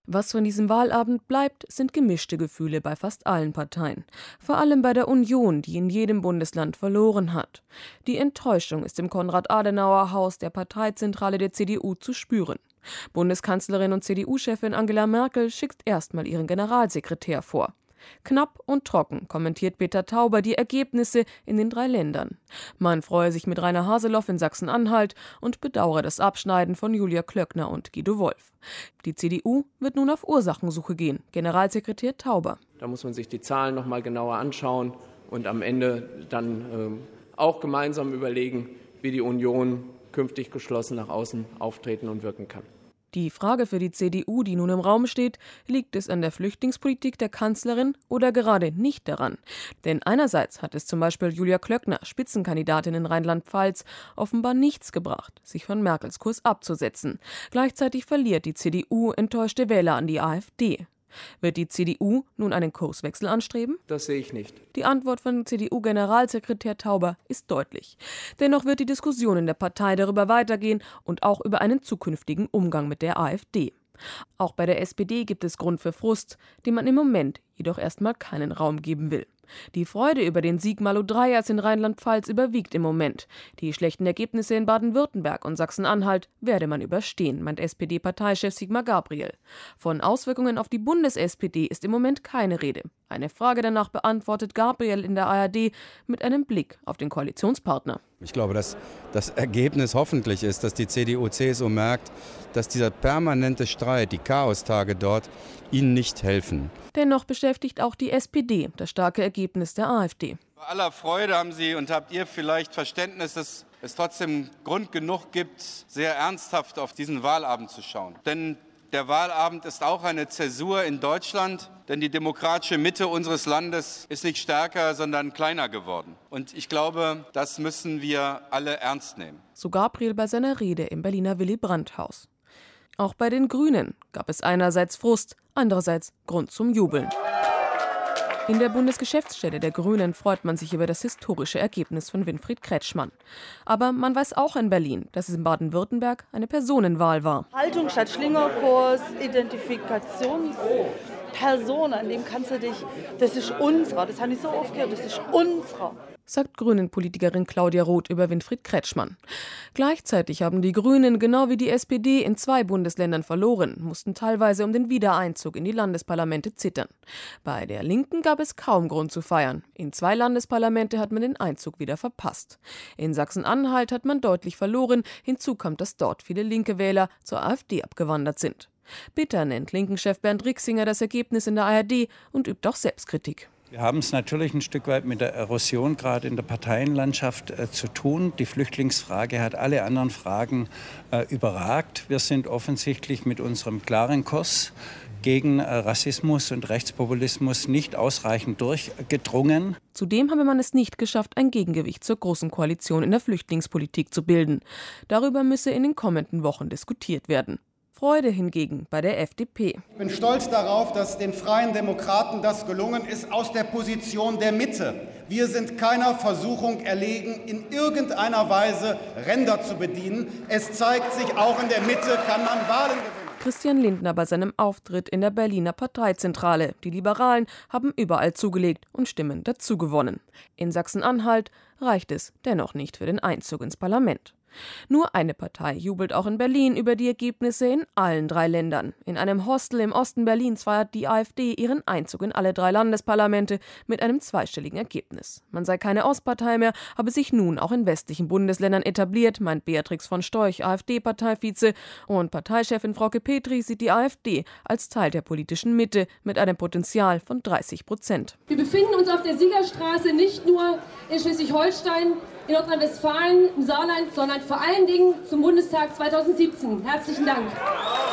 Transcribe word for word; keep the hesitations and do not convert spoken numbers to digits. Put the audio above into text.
Was von diesem Wahlabend bleibt, sind gemischte Gefühle bei fast allen Parteien. Vor allem bei der Union, die in jedem Bundesland verloren hat. Die Enttäuschung ist im Konrad-Adenauer-Haus der Parteizentrale der C D U zu spüren. Bundeskanzlerin und C D U-Chefin Angela Merkel schickt erstmal ihren Generalsekretär vor. Knapp und trocken kommentiert Peter Tauber die Ergebnisse in den drei Ländern. Man freue sich mit Rainer Haseloff in Sachsen-Anhalt und bedauere das Abschneiden von Julia Klöckner und Guido Wolf. Die C D U wird nun auf Ursachensuche gehen. Generalsekretär Tauber. Da muss man sich die Zahlen noch mal genauer anschauen und am Ende dann ähm, auch gemeinsam überlegen, wie die Union künftig geschlossen nach außen auftreten und wirken kann. Die Frage für die C D U, die nun im Raum steht, liegt es an der Flüchtlingspolitik der Kanzlerin oder gerade nicht daran? Denn einerseits hat es zum Beispiel Julia Klöckner, Spitzenkandidatin in Rheinland-Pfalz, offenbar nichts gebracht, sich von Merkels Kurs abzusetzen. Gleichzeitig verliert die C D U enttäuschte Wähler an die AfD. Wird die C D U nun einen Kurswechsel anstreben? Das sehe ich nicht. Die Antwort von C D U-Generalsekretär Tauber ist deutlich. Dennoch wird die Diskussion in der Partei darüber weitergehen und auch über einen zukünftigen Umgang mit der AfD. Auch bei der S P D gibt es Grund für Frust, dem man im Moment jedoch erstmal keinen Raum geben will. Die Freude über den Sieg Malu Dreyers in Rheinland-Pfalz überwiegt im Moment. Die schlechten Ergebnisse in Baden-Württemberg und Sachsen-Anhalt werde man überstehen, meint S P D-Parteichef Sigmar Gabriel. Von Auswirkungen auf die Bundes-S P D ist im Moment keine Rede. Eine Frage danach beantwortet Gabriel in der A R D mit einem Blick auf den Koalitionspartner. Ich glaube, dass das Ergebnis hoffentlich ist, dass die C D U C S U merkt, dass dieser permanente Streit, die Chaostage dort, ihnen nicht helfen. Dennoch beschäftigt auch die S P D das starke Ergebnis der AfD. Bei aller Freude haben Sie und habt ihr vielleicht Verständnis, dass es trotzdem Grund genug gibt, sehr ernsthaft auf diesen Wahlabend zu schauen. Denn der Wahlabend ist auch eine Zäsur in Deutschland, denn die demokratische Mitte unseres Landes ist nicht stärker, sondern kleiner geworden. Und ich glaube, das müssen wir alle ernst nehmen. So Gabriel bei seiner Rede im Berliner Willy-Brandt-Haus. Auch bei den Grünen gab es einerseits Frust, andererseits Grund zum Jubeln. In der Bundesgeschäftsstelle der Grünen freut man sich über das historische Ergebnis von Winfried Kretschmann. Aber man weiß auch in Berlin, dass es in Baden-Württemberg eine Personenwahl war. Haltung statt Schlingerkurs, Identifikationsperson, an dem kannst du dich, das ist unserer, das habe ich so oft gehört, das ist unserer, sagt Grünen-Politikerin Claudia Roth über Winfried Kretschmann. Gleichzeitig haben die Grünen, genau wie die S P D, in zwei Bundesländern verloren, mussten teilweise um den Wiedereinzug in die Landesparlamente zittern. Bei der Linken gab es kaum Grund zu feiern. In zwei Landesparlamente hat man den Einzug wieder verpasst. In Sachsen-Anhalt hat man deutlich verloren, hinzu kommt, dass dort viele linke Wähler zur AfD abgewandert sind. Bitter nennt Linken-Chef Bernd Rixinger das Ergebnis in der A R D und übt auch Selbstkritik. Wir haben es natürlich ein Stück weit mit der Erosion gerade in der Parteienlandschaft äh, zu tun. Die Flüchtlingsfrage hat alle anderen Fragen äh, überragt. Wir sind offensichtlich mit unserem klaren Kurs gegen äh, Rassismus und Rechtspopulismus nicht ausreichend durchgedrungen. Zudem habe man es nicht geschafft, ein Gegengewicht zur Großen Koalition in der Flüchtlingspolitik zu bilden. Darüber müsse in den kommenden Wochen diskutiert werden. Freude hingegen bei der F D P. Ich bin stolz darauf, dass den Freien Demokraten das gelungen ist, aus der Position der Mitte. Wir sind keiner Versuchung erlegen, in irgendeiner Weise Ränder zu bedienen. Es zeigt sich, auch in der Mitte kann man Wahlen gewinnen. Christian Lindner bei seinem Auftritt in der Berliner Parteizentrale. Die Liberalen haben überall zugelegt und Stimmen dazu gewonnen. In Sachsen-Anhalt reicht es dennoch nicht für den Einzug ins Parlament. Nur eine Partei jubelt auch in Berlin über die Ergebnisse in allen drei Ländern. In einem Hostel im Osten Berlins feiert die AfD ihren Einzug in alle drei Landesparlamente mit einem zweistelligen Ergebnis. Man sei keine Ostpartei mehr, habe sich nun auch in westlichen Bundesländern etabliert, meint Beatrix von Storch, AfD-Parteivize. Und Parteichefin Frauke Petri sieht die AfD als Teil der politischen Mitte mit einem Potenzial von dreißig Prozent. Wir befinden uns auf der Siegerstraße nicht nur in Schleswig-Holstein, in Nordrhein-Westfalen, im Saarland, sondern vor allen Dingen zum Bundestag zweitausendsiebzehn. Herzlichen Dank.